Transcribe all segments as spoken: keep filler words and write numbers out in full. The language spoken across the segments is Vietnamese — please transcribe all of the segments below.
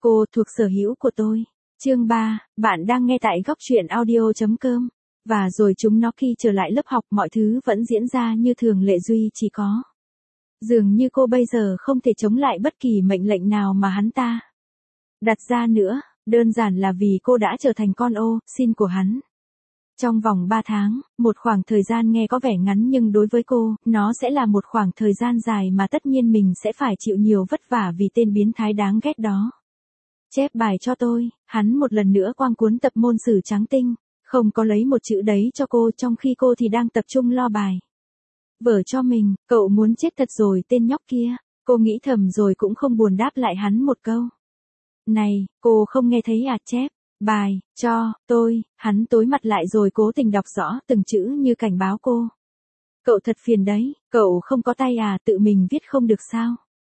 Cô thuộc sở hữu của tôi. Chương ba, bạn đang nghe tại góc truyện audio chấm com. Và rồi chúng nó khi trở lại lớp học mọi thứ vẫn diễn ra như thường lệ duy chỉ có. Dường như cô bây giờ không thể chống lại bất kỳ mệnh lệnh nào mà hắn ta đặt ra nữa, đơn giản là vì cô đã trở thành con ô xin của hắn. Trong vòng ba tháng, một khoảng thời gian nghe có vẻ ngắn nhưng đối với cô, nó sẽ là một khoảng thời gian dài mà tất nhiên mình sẽ phải chịu nhiều vất vả vì tên biến thái đáng ghét đó. Chép bài cho tôi, hắn một lần nữa quăng cuốn tập môn sử trắng tinh, không có lấy một chữ đấy cho cô trong khi cô thì đang tập trung lo bài vở cho mình. Cậu muốn chết thật rồi tên nhóc kia, cô nghĩ thầm rồi cũng không buồn đáp lại hắn một câu. Này, cô không nghe thấy à, chép bài cho tôi, hắn tối mặt lại rồi cố tình đọc rõ từng chữ như cảnh báo cô. Cậu thật phiền đấy, cậu không có tay à, tự mình viết không được sao?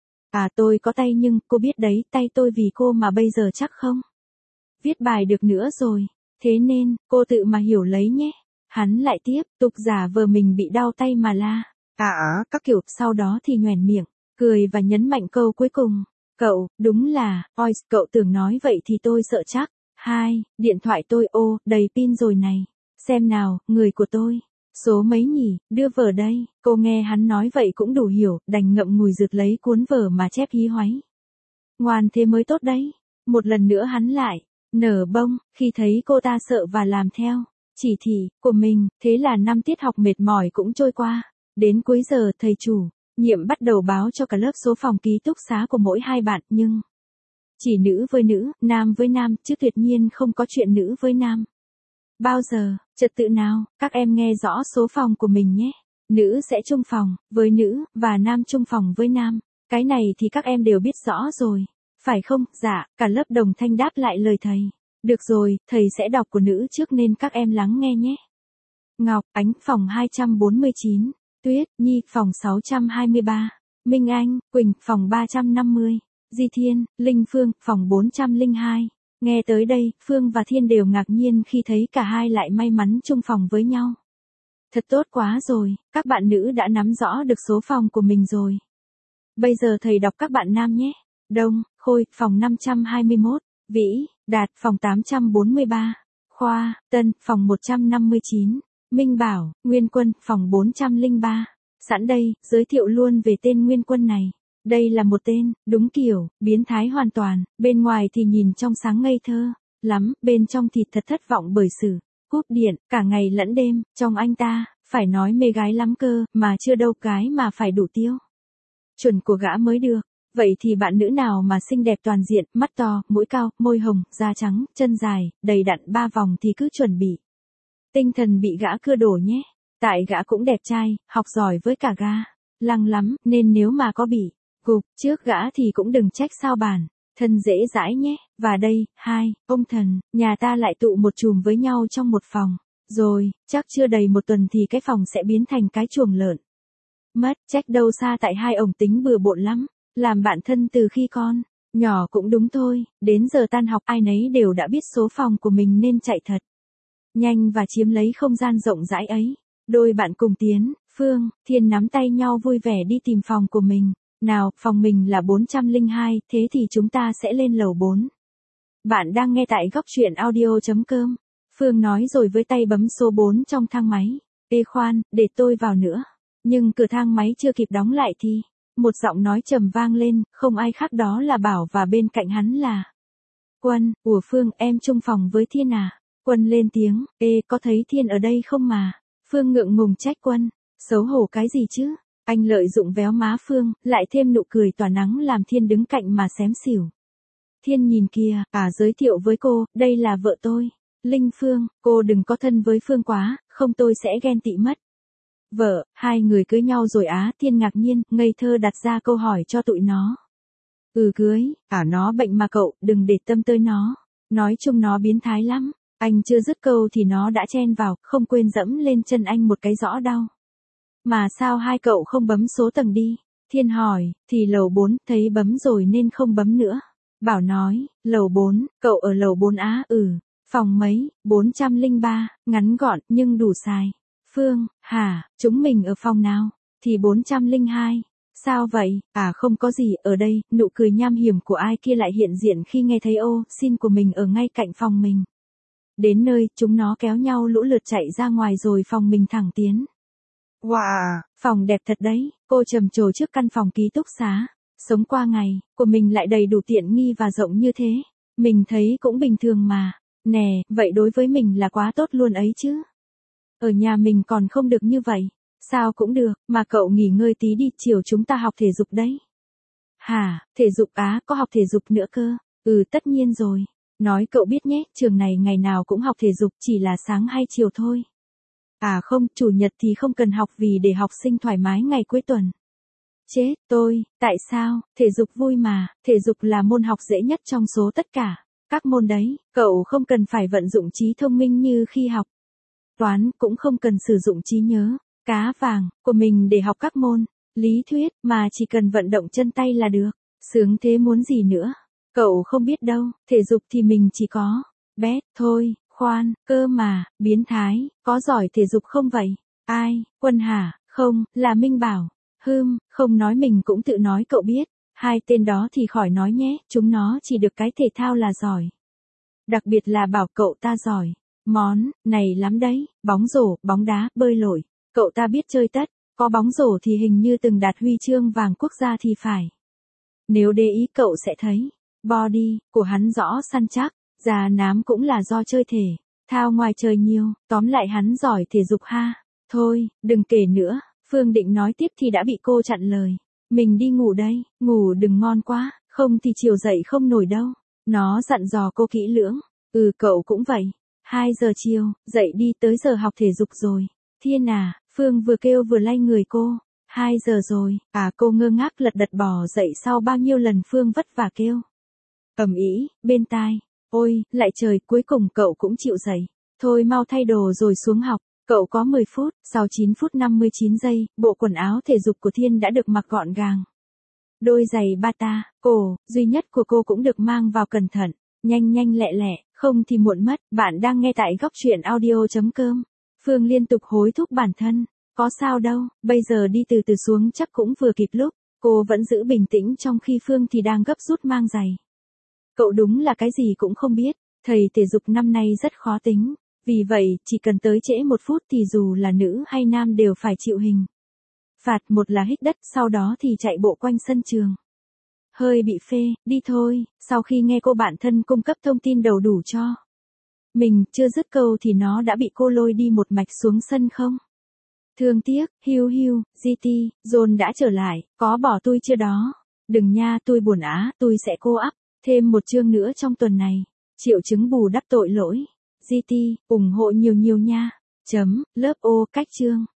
À tôi có tay nhưng, cô biết đấy, tay tôi vì cô mà bây giờ chắc không viết bài được nữa rồi, thế nên, cô tự mà hiểu lấy nhé. Hắn lại tiếp, tục giả vờ mình bị đau tay mà la. À á, các kiểu, sau đó thì nhoẻn miệng, cười và nhấn mạnh câu cuối cùng. Cậu, đúng là, oi, cậu tưởng nói vậy thì tôi sợ chắc. Hai, điện thoại tôi ô, đầy pin rồi này. Xem nào, người của tôi. Số mấy nhỉ, đưa vở đây. Cô nghe hắn nói vậy cũng đủ hiểu, đành ngậm ngùi rượt lấy cuốn vở mà chép hí hoáy. Ngoan thế mới tốt đấy. Một lần nữa hắn lại nở bông, khi thấy cô ta sợ và làm theo chỉ thị của mình, thế là năm tiết học mệt mỏi cũng trôi qua. Đến cuối giờ thầy chủ nhiệm bắt đầu báo cho cả lớp số phòng ký túc xá của mỗi hai bạn, nhưng chỉ nữ với nữ, nam với nam, chứ tuyệt nhiên không có chuyện nữ với nam. Bao giờ, trật tự nào, các em nghe rõ số phòng của mình nhé. Nữ sẽ chung phòng với nữ, và nam chung phòng với nam. Cái này thì các em đều biết rõ rồi. Phải không? Dạ, cả lớp đồng thanh đáp lại lời thầy. Được rồi, thầy sẽ đọc của nữ trước nên các em lắng nghe nhé. Ngọc, Ánh, phòng hai trăm bốn mươi chín. Tuyết, Nhi, phòng sáu trăm hai mươi ba. Minh Anh, Quỳnh, phòng ba trăm năm mươi. Di Thiên, Linh Phương, phòng bốn trăm lẻ hai. Nghe tới đây, Phương và Thiên đều ngạc nhiên khi thấy cả hai lại may mắn chung phòng với nhau. Thật tốt quá rồi, các bạn nữ đã nắm rõ được số phòng của mình rồi. Bây giờ thầy đọc các bạn nam nhé. Đông, Khôi, phòng năm trăm hai mươi mốt. Vĩ, Đạt, phòng tám trăm bốn mươi ba. Khoa, Tân, phòng một trăm năm mươi chín. Minh Bảo, Nguyên Quân, phòng bốn trăm lẻ ba. Sẵn đây, giới thiệu luôn về tên Nguyên Quân này. Đây là một tên, đúng kiểu, biến thái hoàn toàn, bên ngoài thì nhìn trong sáng ngây thơ lắm, bên trong thì thật thất vọng bởi sự cúp điện, cả ngày lẫn đêm, trong anh ta, phải nói mê gái lắm cơ, mà chưa đâu cái mà phải đủ tiêu chuẩn của gã mới được. Vậy thì bạn nữ nào mà xinh đẹp toàn diện, mắt to, mũi cao, môi hồng, da trắng, chân dài, đầy đặn ba vòng thì cứ chuẩn bị tinh thần bị gã cưa đổ nhé. Tại gã cũng đẹp trai, học giỏi với cả ga lăng lắm, nên nếu mà có bị gục trước gã thì cũng đừng trách sao bản thân dễ dãi nhé. Và đây, hai, ông thần, nhà ta lại tụ một chùm với nhau trong một phòng. Rồi, chắc chưa đầy một tuần thì cái phòng sẽ biến thành cái chuồng lợn mất, trách đâu xa tại hai ổng tính bừa bộn lắm. Làm bạn thân từ khi con nhỏ cũng đúng thôi, đến giờ tan học ai nấy đều đã biết số phòng của mình nên chạy thật nhanh và chiếm lấy không gian rộng rãi ấy. Đôi bạn cùng Tiến, Phương, Thiên nắm tay nhau vui vẻ đi tìm phòng của mình. Nào, phòng mình là bốn trăm lẻ hai, thế thì chúng ta sẽ lên lầu bốn. Bạn đang nghe tại góc truyện audio chấm com. Phương nói rồi với tay bấm số bốn trong thang máy. Ê khoan, để tôi vào nữa. Nhưng cửa thang máy chưa kịp đóng lại thì một giọng nói trầm vang lên, không ai khác đó là Bảo và bên cạnh hắn là Quân. Ủa Phương, em chung phòng với Thiên à? Quân lên tiếng, ê, có thấy Thiên ở đây không mà? Phương ngượng ngùng trách Quân, xấu hổ cái gì chứ? Anh lợi dụng véo má Phương, lại thêm nụ cười tỏa nắng làm Thiên đứng cạnh mà xém xỉu. Thiên nhìn kìa, à giới thiệu với cô, đây là vợ tôi, Linh Phương, cô đừng có thân với Phương quá, không tôi sẽ ghen tị mất. Vợ, hai người cưới nhau rồi á? Thiên ngạc nhiên, ngây thơ đặt ra câu hỏi cho tụi nó. Ừ cưới, à nó bệnh mà cậu, đừng để tâm tới nó. Nói chung nó biến thái lắm. Anh chưa dứt câu thì nó đã chen vào, không quên dẫm lên chân anh một cái rõ đau. Mà sao hai cậu không bấm số tầng đi? Thiên hỏi, thì lầu bốn, thấy bấm rồi nên không bấm nữa. Bảo nói, lầu bốn, cậu ở lầu bốn á? Ừ, phòng mấy? bốn trăm lẻ ba, ngắn gọn nhưng đủ xài. Phương, hả, chúng mình ở phòng nào? Thì bốn trăm lẻ hai. Sao vậy, à không có gì, ở đây, nụ cười nham hiểm của ai kia lại hiện diện khi nghe thấy ô, xin của mình ở ngay cạnh phòng mình. Đến nơi, chúng nó kéo nhau lũ lượt chạy ra ngoài rồi phòng mình thẳng tiến. Wow, phòng đẹp thật đấy, cô trầm trồ trước căn phòng ký túc xá. Sống qua ngày, của mình lại đầy đủ tiện nghi và rộng như thế. Mình thấy cũng bình thường mà. Nè, vậy đối với mình là quá tốt luôn ấy chứ. Ở nhà mình còn không được như vậy. Sao cũng được, mà cậu nghỉ ngơi tí đi, chiều chúng ta học thể dục đấy. Hả, thể dục á, có học thể dục nữa cơ. Ừ tất nhiên rồi. Nói cậu biết nhé, trường này ngày nào cũng học thể dục, chỉ là sáng hay chiều thôi. À không, chủ nhật thì không cần học vì để học sinh thoải mái ngày cuối tuần. Chết, tôi, tại sao, thể dục vui mà, thể dục là môn học dễ nhất trong số tất cả. Các môn đấy, cậu không cần phải vận dụng trí thông minh như khi học. Toán cũng không cần sử dụng trí nhớ. Cá vàng, của mình để học các môn, lý thuyết, mà chỉ cần vận động chân tay là được. Sướng thế muốn gì nữa. Cậu không biết đâu, thể dục thì mình chỉ có. Bét, thôi, khoan, cơ mà, biến thái, có giỏi thể dục không vậy? Ai, Quân hả? Không, là Minh Bảo. Hưm, không nói mình cũng tự nói cậu biết. Hai tên đó thì khỏi nói nhé, chúng nó chỉ được cái thể thao là giỏi. Đặc biệt là bảo cậu ta giỏi. Món, này lắm đấy, bóng rổ, bóng đá, bơi lội. Cậu ta biết chơi tất, có bóng rổ thì hình như từng đạt huy chương vàng quốc gia thì phải. Nếu để ý cậu sẽ thấy, body của hắn rõ săn chắc, già nám cũng là do chơi thể, thao ngoài trời nhiều, tóm lại hắn giỏi thể dục ha. Thôi, đừng kể nữa, Phương định nói tiếp thì đã bị cô chặn lời. Mình đi ngủ đây, ngủ đừng ngon quá, không thì chiều dậy không nổi đâu. Nó dặn dò cô kỹ lưỡng, ừ cậu cũng vậy. Hai giờ chiều, dậy đi tới giờ học thể dục rồi. Thiên à, Phương vừa kêu vừa lay người cô. Hai giờ rồi, à cô ngơ ngác lật đật bò dậy sau bao nhiêu lần Phương vất vả kêu. Ầm ĩ, bên tai. Ôi, lại trời, cuối cùng cậu cũng chịu dậy. Thôi mau thay đồ rồi xuống học. Cậu có mười phút, sau chín phút năm mươi chín giây, bộ quần áo thể dục của Thiên đã được mặc gọn gàng. Đôi giày bata, cổ, duy nhất của cô cũng được mang vào cẩn thận. Nhanh nhanh lẹ lẹ, không thì muộn mất. Bạn đang nghe tại góc truyện audio chấm com. Phương liên tục hối thúc bản thân. Có sao đâu, bây giờ đi từ từ xuống chắc cũng vừa kịp lúc. Cô vẫn giữ bình tĩnh trong khi Phương thì đang gấp rút mang giày. Cậu đúng là cái gì cũng không biết. Thầy thể dục năm nay rất khó tính. Vì vậy, chỉ cần tới trễ một phút thì dù là nữ hay nam đều phải chịu hình phạt, một là hít đất, sau đó thì chạy bộ quanh sân trường. Hơi bị phê, đi thôi, sau khi nghe cô bạn thân cung cấp thông tin đầu đủ cho mình, chưa dứt câu thì nó đã bị cô lôi đi một mạch xuống sân không. Thương tiếc, hiu hiu, giê tê, John đã trở lại, có bỏ tôi chưa đó? Đừng nha, tôi buồn á, tôi sẽ cô up, thêm một chương nữa trong tuần này. Triệu chứng bù đắp tội lỗi. giê tê, ủng hộ nhiều nhiều nha. Chấm, lớp ô, cách chương.